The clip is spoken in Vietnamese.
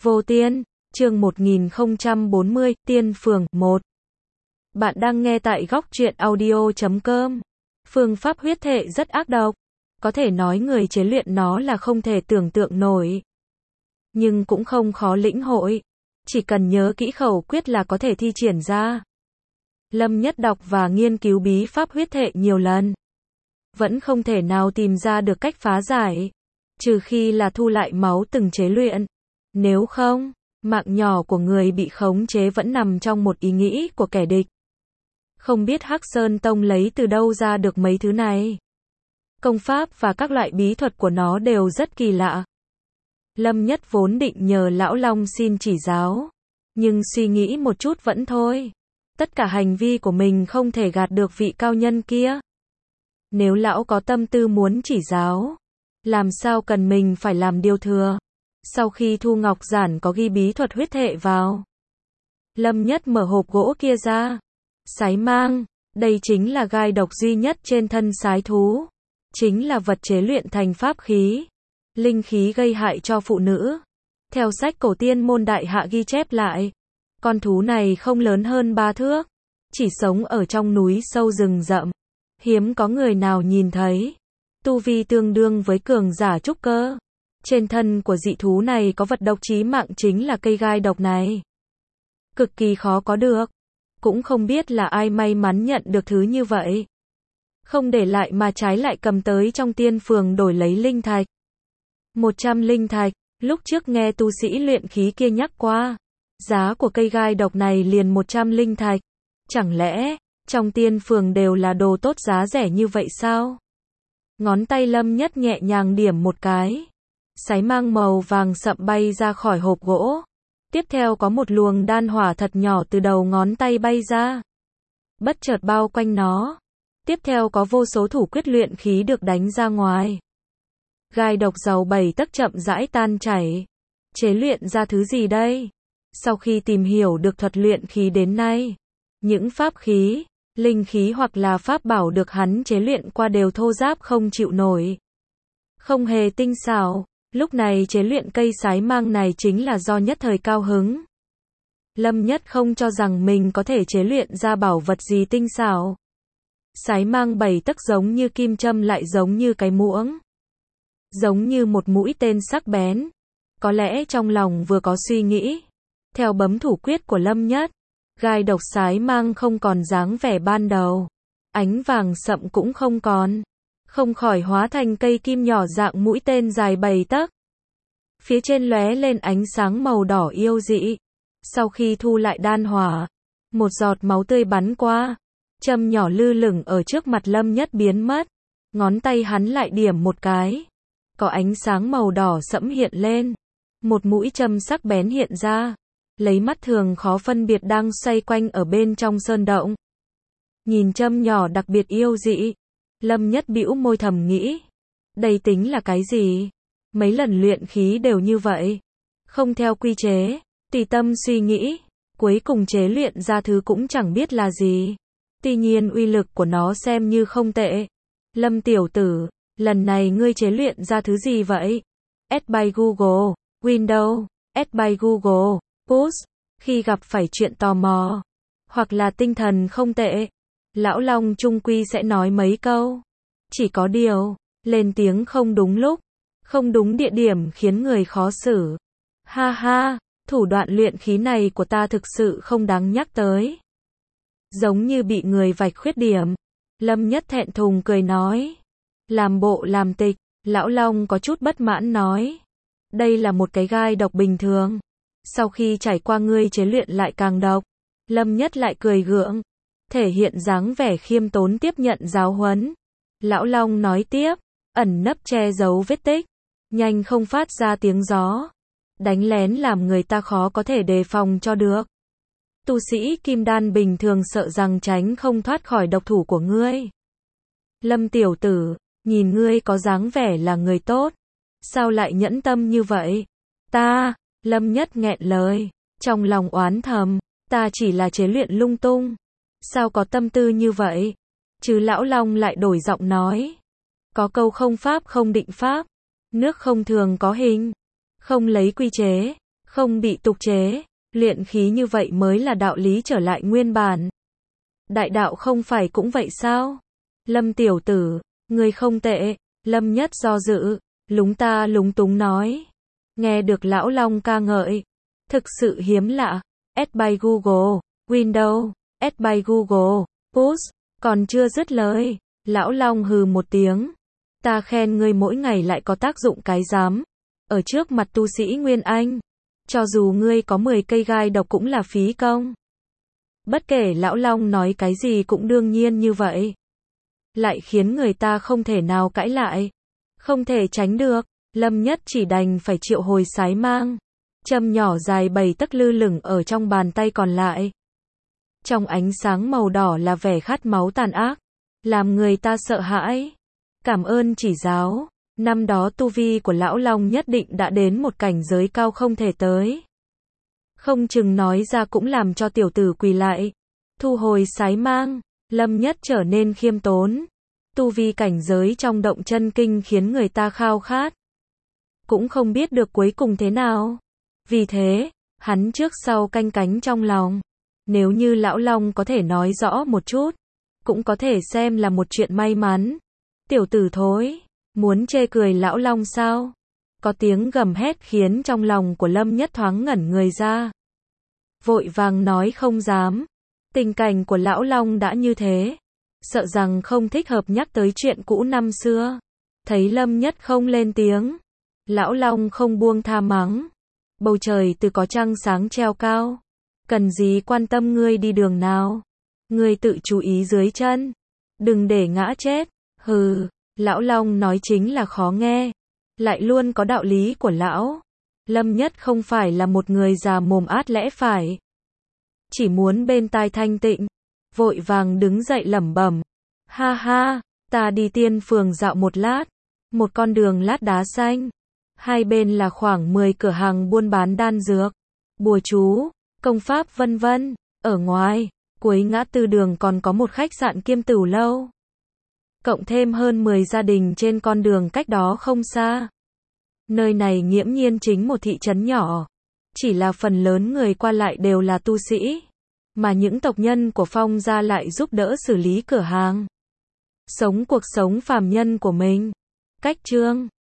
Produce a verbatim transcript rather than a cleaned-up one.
Vô Tiên, chương một nghìn không trăm bốn mươi, Tiên Phường, một. Bạn đang nghe tại góc truyện audio chấm com. Phương pháp huyết thể rất ác độc. Có thể nói người chế luyện nó là không thể tưởng tượng nổi. Nhưng cũng không khó lĩnh hội. Chỉ cần nhớ kỹ khẩu quyết là có thể thi triển ra. Lâm Nhất đọc và nghiên cứu bí pháp huyết thể nhiều lần. Vẫn không thể nào tìm ra được cách phá giải. Trừ khi là thu lại máu từng chế luyện. Nếu không, mạng nhỏ của người bị khống chế vẫn nằm trong một ý nghĩ của kẻ địch. Không biết Hắc Sơn Tông lấy từ đâu ra được mấy thứ này. Công pháp và các loại bí thuật của nó đều rất kỳ lạ. Lâm Nhất vốn định nhờ Lão Long xin chỉ giáo. Nhưng suy nghĩ một chút vẫn thôi. Tất cả hành vi của mình không thể gạt được vị cao nhân kia. Nếu lão có tâm tư muốn chỉ giáo, làm sao cần mình phải làm điều thừa. Sau khi Thu Ngọc Giản có ghi bí thuật huyết thể vào, Lâm Nhất mở hộp gỗ kia ra. Sái mang, đây chính là gai độc duy nhất trên thân sái thú. Chính là vật chế luyện thành pháp khí. Linh khí gây hại cho phụ nữ. Theo sách cổ tiên môn đại hạ ghi chép lại, con thú này không lớn hơn ba thước. Chỉ sống ở trong núi sâu rừng rậm. Hiếm có người nào nhìn thấy. Tu vi tương đương với cường giả trúc cơ. Trên thân của dị thú này có vật độc chí mạng chính là cây gai độc này. Cực kỳ khó có được. Cũng không biết là ai may mắn nhận được thứ như vậy. Không để lại mà trái lại cầm tới trong tiên phường đổi lấy linh thạch. một trăm linh thạch, lúc trước nghe tu sĩ luyện khí kia nhắc qua. Giá của cây gai độc này liền một trăm linh thạch. Chẳng lẽ, trong tiên phường đều là đồ tốt giá rẻ như vậy sao? Ngón tay Lâm Nhất nhẹ nhàng điểm một cái. Sái mang màu vàng sậm bay ra khỏi hộp gỗ. Tiếp theo có một luồng đan hỏa thật nhỏ từ đầu ngón tay bay ra. Bất chợt bao quanh nó. Tiếp theo có vô số thủ quyết luyện khí được đánh ra ngoài. Gai độc dầu bảy tấc chậm rãi tan chảy. Chế luyện ra thứ gì đây? Sau khi tìm hiểu được thuật luyện khí đến nay, những pháp khí, linh khí hoặc là pháp bảo được hắn chế luyện qua đều thô ráp không chịu nổi. Không hề tinh xảo. Lúc này chế luyện cây sái mang này chính là do nhất thời cao hứng. Lâm Nhất không cho rằng mình có thể chế luyện ra bảo vật gì tinh xảo. Sái mang bảy tấc giống như kim châm lại giống như cái muỗng. Giống như một mũi tên sắc bén. Có lẽ trong lòng vừa có suy nghĩ. Theo bấm thủ quyết của Lâm Nhất, gai độc sái mang không còn dáng vẻ ban đầu. Ánh vàng sậm cũng không còn. Không khỏi hóa thành cây kim nhỏ dạng mũi tên dài bảy tấc. Phía trên lóe lên ánh sáng màu đỏ yêu dị. Sau khi thu lại đan hỏa, một giọt máu tươi bắn qua. Châm nhỏ lư lửng ở trước mặt Lâm Nhất biến mất. Ngón tay hắn lại điểm một cái. Có ánh sáng màu đỏ sẫm hiện lên. Một mũi châm sắc bén hiện ra. Lấy mắt thường khó phân biệt đang xoay quanh ở bên trong sơn động. Nhìn châm nhỏ đặc biệt yêu dị. Lâm Nhất bĩu môi thầm nghĩ. Đây tính là cái gì? Mấy lần luyện khí đều như vậy. Không theo quy chế. Tùy tâm suy nghĩ. Cuối cùng chế luyện ra thứ cũng chẳng biết là gì. Tuy nhiên uy lực của nó xem như không tệ. Lâm tiểu tử, lần này ngươi chế luyện ra thứ gì vậy? Add by Google, Windows, Add by Google, Push. Khi gặp phải chuyện tò mò, hoặc là tinh thần không tệ, Lão Long trung quy sẽ nói mấy câu. Chỉ có điều, lên tiếng không đúng lúc, không đúng địa điểm khiến người khó xử. Ha ha, thủ đoạn luyện khí này của ta thực sự không đáng nhắc tới. Giống như bị người vạch khuyết điểm. Lâm Nhất thẹn thùng cười nói. Làm bộ làm tịch, Lão Long có chút bất mãn nói. Đây là một cái gai độc bình thường. Sau khi trải qua ngươi chế luyện lại càng độc. Lâm Nhất lại cười gượng. Thể hiện dáng vẻ khiêm tốn tiếp nhận giáo huấn. Lão Long nói tiếp. Ẩn nấp che giấu vết tích. Nhanh không phát ra tiếng gió. Đánh lén làm người ta khó có thể đề phòng cho được. Tu sĩ kim đan bình thường sợ rằng tránh không thoát khỏi độc thủ của ngươi. Lâm tiểu tử, nhìn ngươi có dáng vẻ là người tốt. Sao lại nhẫn tâm như vậy? Ta, Lâm Nhất nghẹn lời. Trong lòng oán thầm, ta chỉ là chế luyện lung tung. Sao có tâm tư như vậy? Chứ Lão Long lại đổi giọng nói. Có câu không pháp không định pháp. Nước không thường có hình. Không lấy quy chế. không bị tục chế, luyện khí như vậy mới là đạo lý trở lại nguyên bản. Đại đạo không phải cũng vậy sao? Lâm tiểu tử, ngươi không tệ, Lâm Nhất do dự, lúng ta lúng túng nói. Nghe được lão Long ca ngợi, thực sự hiếm lạ. Add by Google, Windows, add by Google, Push, còn chưa dứt lời. Lão Long hừ một tiếng. Ta khen ngươi mỗi ngày lại có tác dụng cái dám. Ở trước mặt tu sĩ Nguyên Anh, cho dù ngươi có mười cây gai độc cũng là phí công. Bất kể lão Long nói cái gì cũng đương nhiên như vậy. Lại khiến người ta không thể nào cãi lại. Không thể tránh được, Lâm Nhất chỉ đành phải triệu hồi sái mang. Châm nhỏ dài bảy tấc lư lửng ở trong bàn tay còn lại. Trong ánh sáng màu đỏ là vẻ khát máu tàn ác, làm người ta sợ hãi. Cảm ơn chỉ giáo, năm đó tu vi của lão Long nhất định đã đến một cảnh giới cao không thể tới. Không chừng nói ra cũng làm cho tiểu tử quỳ lại. Thu hồi sái mang, Lâm Nhất trở nên khiêm tốn. Tu vi cảnh giới trong động chân kinh khiến người ta khao khát. Cũng không biết được cuối cùng thế nào. Vì thế, hắn trước sau canh cánh trong lòng. Nếu như lão Long có thể nói rõ một chút, cũng có thể xem là một chuyện may mắn. Tiểu tử thối, muốn chê cười lão Long sao? Có tiếng gầm hét khiến trong lòng của Lâm Nhất thoáng ngẩn người ra. Vội vàng nói không dám. Tình cảnh của lão Long đã như thế, sợ rằng không thích hợp nhắc tới chuyện cũ năm xưa. Thấy Lâm Nhất không lên tiếng, lão Long không buông tha mắng. Bầu trời từ có trăng sáng treo cao, cần gì quan tâm ngươi đi đường nào. Ngươi tự chú ý dưới chân, đừng để ngã chết. Hừ, lão Long nói chính là khó nghe, lại luôn có đạo lý của lão. Lâm Nhất không phải là một người già mồm át lẽ phải, chỉ muốn bên tai thanh tịnh, vội vàng đứng dậy lẩm bẩm. Ha ha, ta đi Tiên Phường dạo một lát, một con đường lát đá xanh, hai bên là khoảng mười cửa hàng buôn bán đan dược, bùa chú, công pháp vân vân. Ở ngoài, cuối ngã tư đường còn có một khách sạn kiêm tửu lâu. Cộng thêm hơn mười gia đình trên con đường cách đó không xa. Nơi này nghiễm nhiên chính một thị trấn nhỏ. Chỉ là phần lớn người qua lại đều là tu sĩ, mà những tộc nhân của Phong gia lại giúp đỡ xử lý cửa hàng. Sống cuộc sống phàm nhân của mình. Cách chương